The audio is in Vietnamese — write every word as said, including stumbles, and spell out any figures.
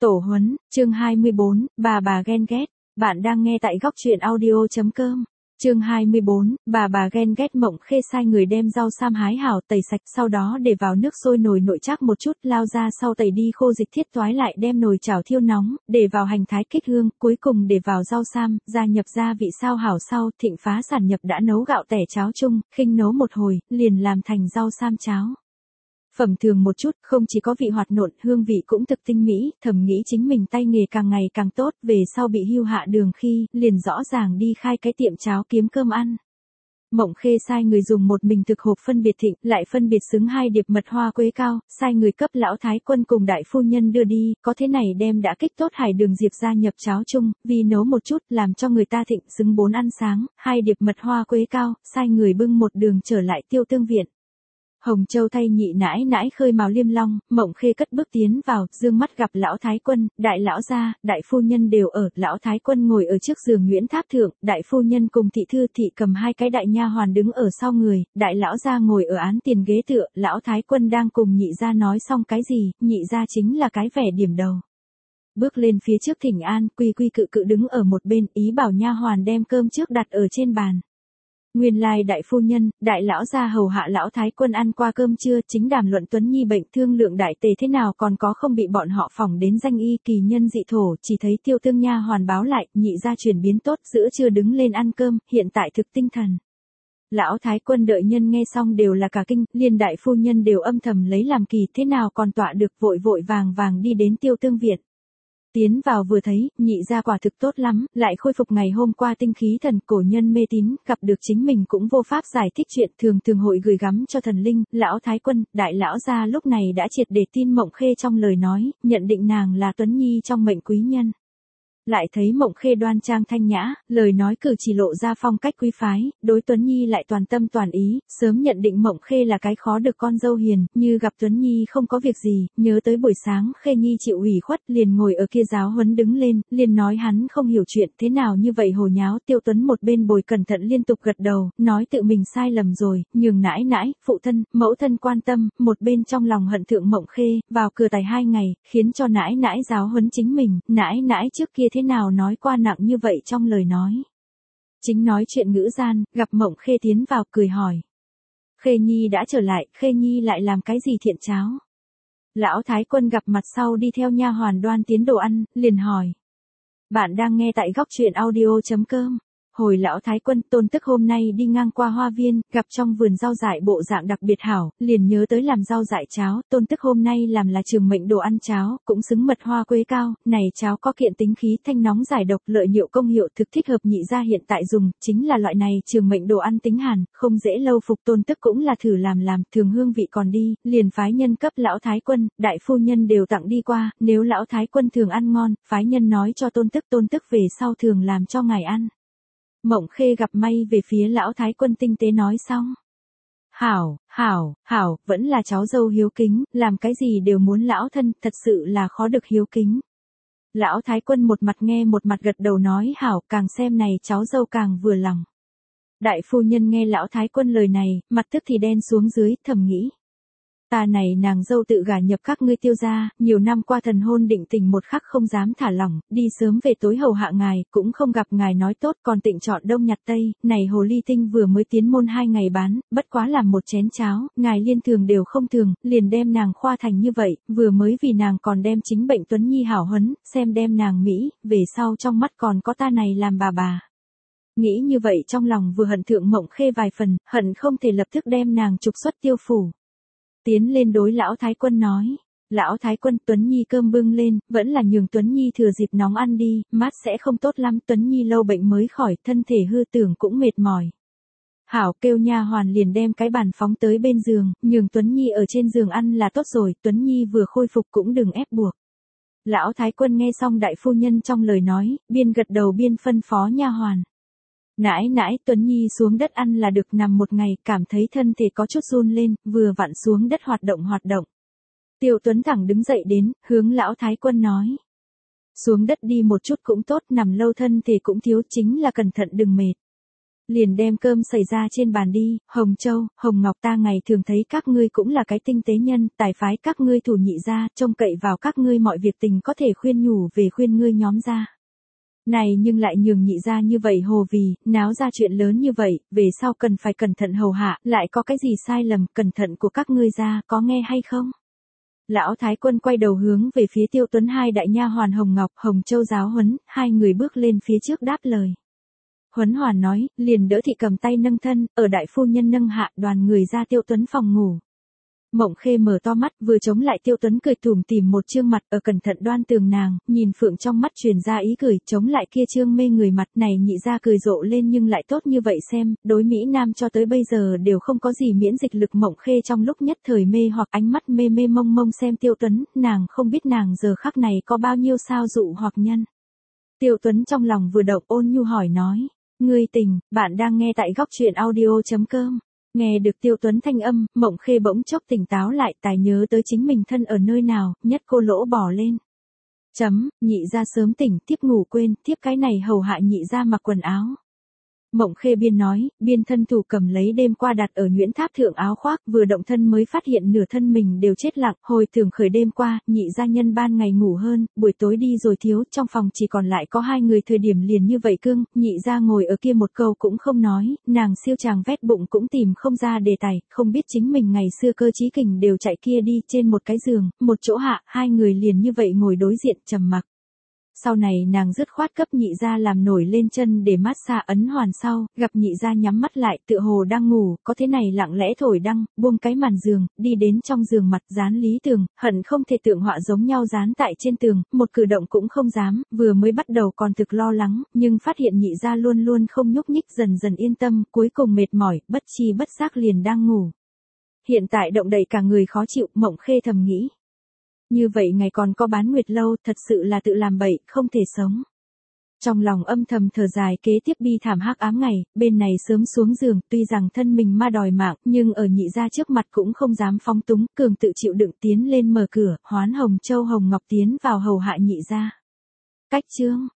Tổ huấn, chương hai mươi bốn, bà bà ghen ghét. Bạn đang nghe tại góc truyện audio chấm com. Chương hai mươi bốn, bà bà ghen ghét. Mộng Khê sai người đem rau sam hái hảo tẩy sạch, sau đó để vào nước sôi nồi nội chắc một chút, lao ra sau tẩy đi khô dịch thiết toái lại đem nồi chảo thiêu nóng, để vào hành thái kết hương, cuối cùng để vào rau sam, gia nhập gia vị sao hảo sau, thịnh phá sản nhập đã nấu gạo tẻ cháo chung, khinh nấu một hồi, liền làm thành rau sam cháo. Phẩm thường một chút, không chỉ có vị hoạt nộn, hương vị cũng thực tinh mỹ, thầm nghĩ chính mình tay nghề càng ngày càng tốt, về sau bị hưu hạ đường khi, liền rõ ràng đi khai cái tiệm cháo kiếm cơm ăn. Mộng Khê sai người dùng một mình thực hộp phân biệt thịnh, lại phân biệt xứng hai điệp mật hoa quế cao, sai người cấp lão thái quân cùng đại phu nhân đưa đi, có thế này đem đã kích tốt hải đường diệp gia nhập cháo chung, vì nấu một chút, làm cho người ta thịnh xứng bốn ăn sáng, hai điệp mật hoa quế cao, sai người bưng một đường trở lại Tiêu Tương viện. Hồng Châu thay nhị nãi nãi khơi mào liêm long, Mộng Khê cất bước tiến vào, dương mắt gặp lão thái quân, đại lão gia, đại phu nhân đều ở, lão thái quân ngồi ở trước giường Nguyễn Tháp thượng, đại phu nhân cùng thị thư thị cầm hai cái đại nha hoàn đứng ở sau người, đại lão gia ngồi ở án tiền ghế tựa, lão thái quân đang cùng nhị gia nói xong cái gì, nhị gia chính là cái vẻ điểm đầu. Bước lên phía trước thỉnh an, quy quy cự cự đứng ở một bên, ý bảo nha hoàn đem cơm trước đặt ở trên bàn. Nguyên lai đại phu nhân, đại lão gia hầu hạ lão thái quân ăn qua cơm trưa, chính đàm luận Tuấn Nhi bệnh, thương lượng đại tề thế nào, còn có không bị bọn họ phỏng đến danh y kỳ nhân dị thổ, chỉ thấy Tiêu Tương nha hoàn báo lại, nhị gia chuyển biến tốt, giữa trưa đứng lên ăn cơm, hiện tại thực tinh thần. Lão thái quân đợi nhân nghe xong đều là cả kinh, liền đại phu nhân đều âm thầm lấy làm kỳ, thế nào còn tọa được, vội vội vàng vàng đi đến Tiêu Tương viện. Tiến vào vừa thấy, nhị gia quả thực tốt lắm, lại khôi phục ngày hôm qua tinh khí thần, cổ nhân mê tín, gặp được chính mình cũng vô pháp giải thích chuyện, thường thường hội gửi gắm cho thần linh, lão thái quân, đại lão gia lúc này đã triệt để tin Mộng Khê trong lời nói, nhận định nàng là Tuấn Nhi trong mệnh quý nhân. Lại thấy Mộng Khê đoan trang thanh nhã, lời nói cử chỉ lộ ra phong cách quý phái, đối Tuấn Nhi lại toàn tâm toàn ý, sớm nhận định Mộng Khê là cái khó được con dâu hiền, như gặp Tuấn Nhi không có việc gì, nhớ tới buổi sáng Khê Nhi chịu ủy khuất, liền ngồi ở kia giáo huấn đứng lên, liền nói hắn không hiểu chuyện, thế nào như vậy hồ nháo. Tiêu Tuấn một bên bồi cẩn thận liên tục gật đầu, nói tự mình sai lầm rồi, nhường nãi nãi, phụ thân, mẫu thân quan tâm, một bên trong lòng hận thượng Mộng Khê, vào cửa tài hai ngày, khiến cho nãi nãi giáo huấn chính mình, nãi nãi trước kia thế nào nói qua nặng như vậy trong lời nói. Chính nói chuyện ngữ gian, gặp Mộng Khê tiến vào cười hỏi. Khê Nhi đã trở lại, Khê Nhi lại làm cái gì thiện cháo? Lão thái quân gặp mặt sau đi theo nha hoàn đoan tiến đồ ăn, liền hỏi. Bạn đang nghe tại góc truyện audio chấm com. Hồi lão thái quân, Tôn Tức hôm nay đi ngang qua hoa viên, gặp trong vườn rau dại bộ dạng đặc biệt hảo, liền nhớ tới làm rau dại cháo, Tôn Tức hôm nay làm là trường mệnh đồ ăn cháo, cũng xứng mật hoa quế cao, này cháo có kiện tính khí thanh nóng giải độc, lợi nhiệu công hiệu thực thích hợp nhị gia hiện tại dùng, chính là loại này trường mệnh đồ ăn tính hàn, không dễ lâu phục. Tôn Tức cũng là thử làm làm, thường hương vị còn đi, liền phái nhân cấp lão thái quân, đại phu nhân đều tặng đi qua, nếu lão thái quân thường ăn ngon, phái nhân nói cho Tôn Tức, Tôn Tức về sau thường làm cho ngài ăn. Mộng Khê gặp may về phía lão thái quân tinh tế nói xong. Hảo, hảo, hảo, vẫn là cháu dâu hiếu kính, làm cái gì đều muốn lão thân, thật sự là khó được hiếu kính. Lão thái quân một mặt nghe một mặt gật đầu nói hảo, càng xem này cháu dâu càng vừa lòng. Đại phu nhân nghe lão thái quân lời này, mặt tức thì đen xuống dưới, thầm nghĩ. Ta này nàng dâu tự gả nhập các ngươi Tiêu gia, nhiều năm qua thần hôn định tình một khắc không dám thả lỏng, đi sớm về tối hầu hạ ngài, cũng không gặp ngài nói tốt, còn tịnh chọn đông nhặt tây, này hồ ly tinh vừa mới tiến môn hai ngày bán, bất quá làm một chén cháo, ngài liên thường đều không thường, liền đem nàng khoa thành như vậy, vừa mới vì nàng còn đem chính bệnh Tuấn Nhi hảo huấn, xem đem nàng Mỹ, về sau trong mắt còn có ta này làm bà bà. Nghĩ như vậy trong lòng vừa hận thượng Mộng Khê vài phần, hận không thể lập tức đem nàng trục xuất Tiêu phủ. Tiến lên đối lão thái quân nói, lão thái quân, Tuấn Nhi cơm bưng lên, vẫn là nhường Tuấn Nhi thừa dịp nóng ăn đi, mát sẽ không tốt lắm, Tuấn Nhi lâu bệnh mới khỏi, thân thể hư tưởng cũng mệt mỏi. Hảo, kêu nha hoàn liền đem cái bàn phóng tới bên giường, nhường Tuấn Nhi ở trên giường ăn là tốt rồi, Tuấn Nhi vừa khôi phục cũng đừng ép buộc. Lão thái quân nghe xong đại phu nhân trong lời nói, biên gật đầu biên phân phó nha hoàn. Nãi nãi, Tuấn Nhi xuống đất ăn là được, nằm một ngày, cảm thấy thân thể có chút run lên, vừa vặn xuống đất hoạt động hoạt động. Tiêu Tuấn thẳng đứng dậy đến, hướng lão thái quân nói. Xuống đất đi một chút cũng tốt, nằm lâu thân thể cũng thiếu, chính là cẩn thận đừng mệt. liền đem cơm xảy ra trên bàn đi, Hồng Châu, Hồng Ngọc ta ngày thường thấy các ngươi cũng là cái tinh tế nhân, tài phái các ngươi thủ nhị gia, trông cậy vào các ngươi mọi việc tình có thể khuyên nhủ về khuyên ngươi nhóm gia. Này nhưng lại nhường nhị gia như vậy hồ vì, náo ra chuyện lớn như vậy, về sau cần phải cẩn thận hầu hạ, lại có cái gì sai lầm, cẩn thận của các ngươi gia, có nghe hay không? Lão Thái Quân quay đầu hướng về phía Tiêu Tuấn hai đại nha hoàn Hồng Ngọc, Hồng Châu giáo huấn, hai người bước lên phía trước đáp lời. Huấn Hoàn nói, liền đỡ thị cầm tay nâng thân, ở đại phu nhân nâng hạ đoàn người ra Tiêu Tuấn phòng ngủ. Mộng Khê mở to mắt, vừa chống lại Tiêu Tuấn cười tủm tỉm một trương mặt ở cẩn thận đoan tường nàng, nhìn Phượng trong mắt truyền ra ý cười, chống lại kia trương mê người mặt này nhị ra cười rộ lên nhưng lại tốt như vậy xem, đối Mỹ Nam cho tới bây giờ đều không có gì miễn dịch lực. Mộng Khê trong lúc nhất thời mê hoặc ánh mắt mê mê mông mông xem Tiêu Tuấn, nàng không biết nàng giờ khắc này có bao nhiêu sao dụ hoặc nhân. Tiêu Tuấn trong lòng vừa động ôn nhu hỏi nói, ngươi tình, bạn đang nghe tại góc truyện audio.com. Nghe được Tiêu Tuấn thanh âm, Mộng Khê bỗng chốc tỉnh táo lại, tài nhớ tới chính mình thân ở nơi nào, nhất cô lỗ bỏ lên. Chấm, nhị ra sớm tỉnh, tiếp ngủ quên, tiếp cái này hầu hạ nhị ra mặc quần áo. Mộng Khê biên nói, biên thân thủ cầm lấy đêm qua đặt ở nhuyễn tháp thượng áo khoác, vừa động thân mới phát hiện nửa thân mình đều chết lặng, hồi tưởng khởi đêm qua, nhị gia nhân ban ngày ngủ hơn, buổi tối đi rồi thiếu, trong phòng chỉ còn lại có hai người thời điểm liền như vậy cương, nhị gia ngồi ở kia một câu cũng không nói, nàng siêu chàng vét bụng cũng tìm không ra đề tài, không biết chính mình ngày xưa cơ trí kình đều chạy kia đi trên một cái giường, một chỗ hạ, hai người liền như vậy ngồi đối diện trầm mặc. Sau này nàng dứt khoát cấp nhị gia làm nổi lên chân để mát xa ấn hoàn sau, gặp nhị gia nhắm mắt lại tựa hồ đang ngủ, có thế này lặng lẽ thổi đăng, buông cái màn giường, đi đến trong giường mặt dán lý tường, hận không thể tượng họa giống nhau dán tại trên tường, một cử động cũng không dám, vừa mới bắt đầu còn thực lo lắng, nhưng phát hiện nhị gia luôn luôn không nhúc nhích dần dần yên tâm, cuối cùng mệt mỏi, bất chi bất giác liền đang ngủ. Hiện tại động đậy cả người khó chịu, Mộng Khê thầm nghĩ. Như vậy ngày còn có bán nguyệt lâu, thật sự là tự làm bậy, không thể sống. Trong lòng âm thầm thở dài kế tiếp bi thảm hắc ám ngày, bên này sớm xuống giường, tuy rằng thân mình ma đòi mạng, nhưng ở nhị gia trước mặt cũng không dám phóng túng, cường tự chịu đựng tiến lên mở cửa, hoán Hồng Châu Hồng Ngọc tiến vào hầu hạ nhị gia. Cách chương,